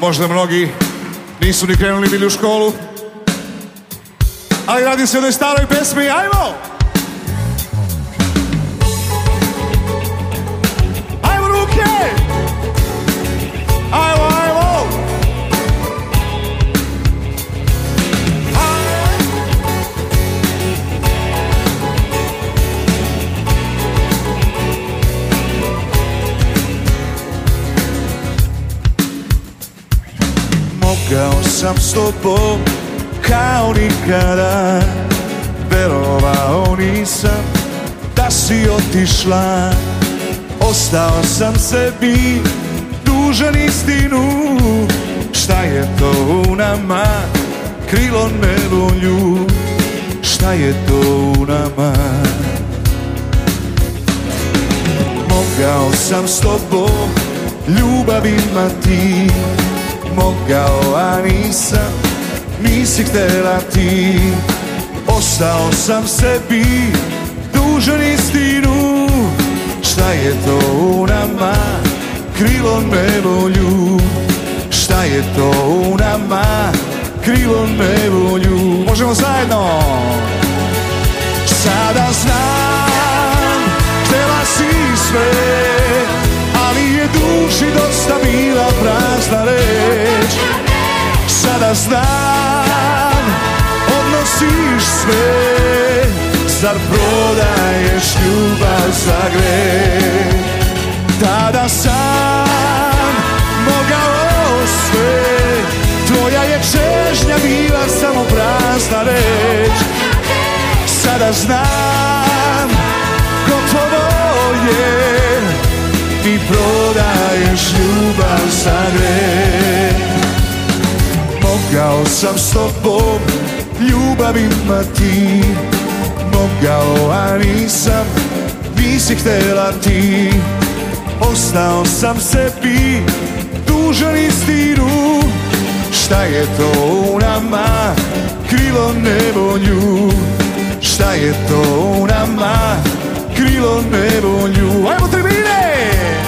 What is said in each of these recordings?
Možda mnogi nisu ni krenuli bili u školu, ali radi se o jednoj staroj pesmi, ajmo! Ajmo ruke! Ajmo, ajmo! Mogao sam s tobom kao nikada, verovao nisam da si otišla. Ostao sam sebi dužan istinu, šta je to u nama krilo nevolju, šta je to u nama. Mogao sam s tobom ljubav imati, mogao, a nisam, nisi htjela ti. Ostao sam sebi dužan istinu, šta je to u nama krilo nevolju, šta je to u nama krilo nevolju. Možemo zajedno. Sada znam, htjela si sve, ali je duši dosta bila prazna reč. Sada znam, odnosiš sve, zar prodaješ ljubav za greh? Tada sam mogao sve, tvoja je čežnja bila samo prazna reč. Sada znam, gotovo je, ti prodaješ ljubav za greh. Mogao sam s tobom ljubav imati, mogao, a nisam, nisi htjela ti. Ostao sam sebi dužan istinu, šta je to u nama krilo nevolju, šta je to u nama krilo nevolju. Ajmo tribine!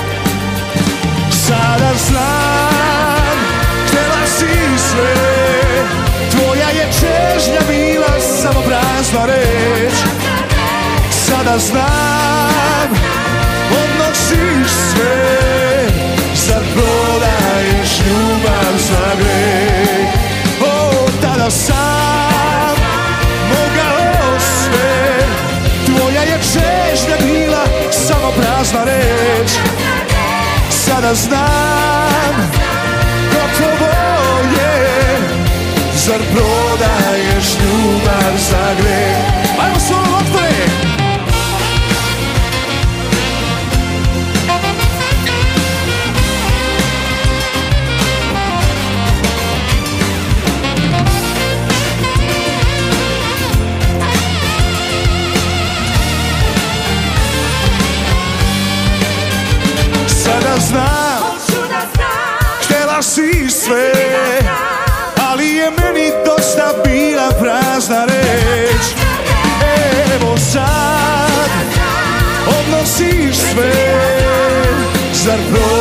Sada znam, htjela si sve, tvoja je čežnja bila samo prazna reč. Sada znam, odnosiš sve, zar prodaješ ljubav za greh? O, tada sam mogao sve, tvoja je čežnja bila samo prazna reč. Sada znam, gotovo je, zar prodaješ ljubav za greh? Ajmo solo otvore! Sada znam, htjela si sve, ali je meni dosta bila prazna reč. Evo sad, odnosiš sve, zar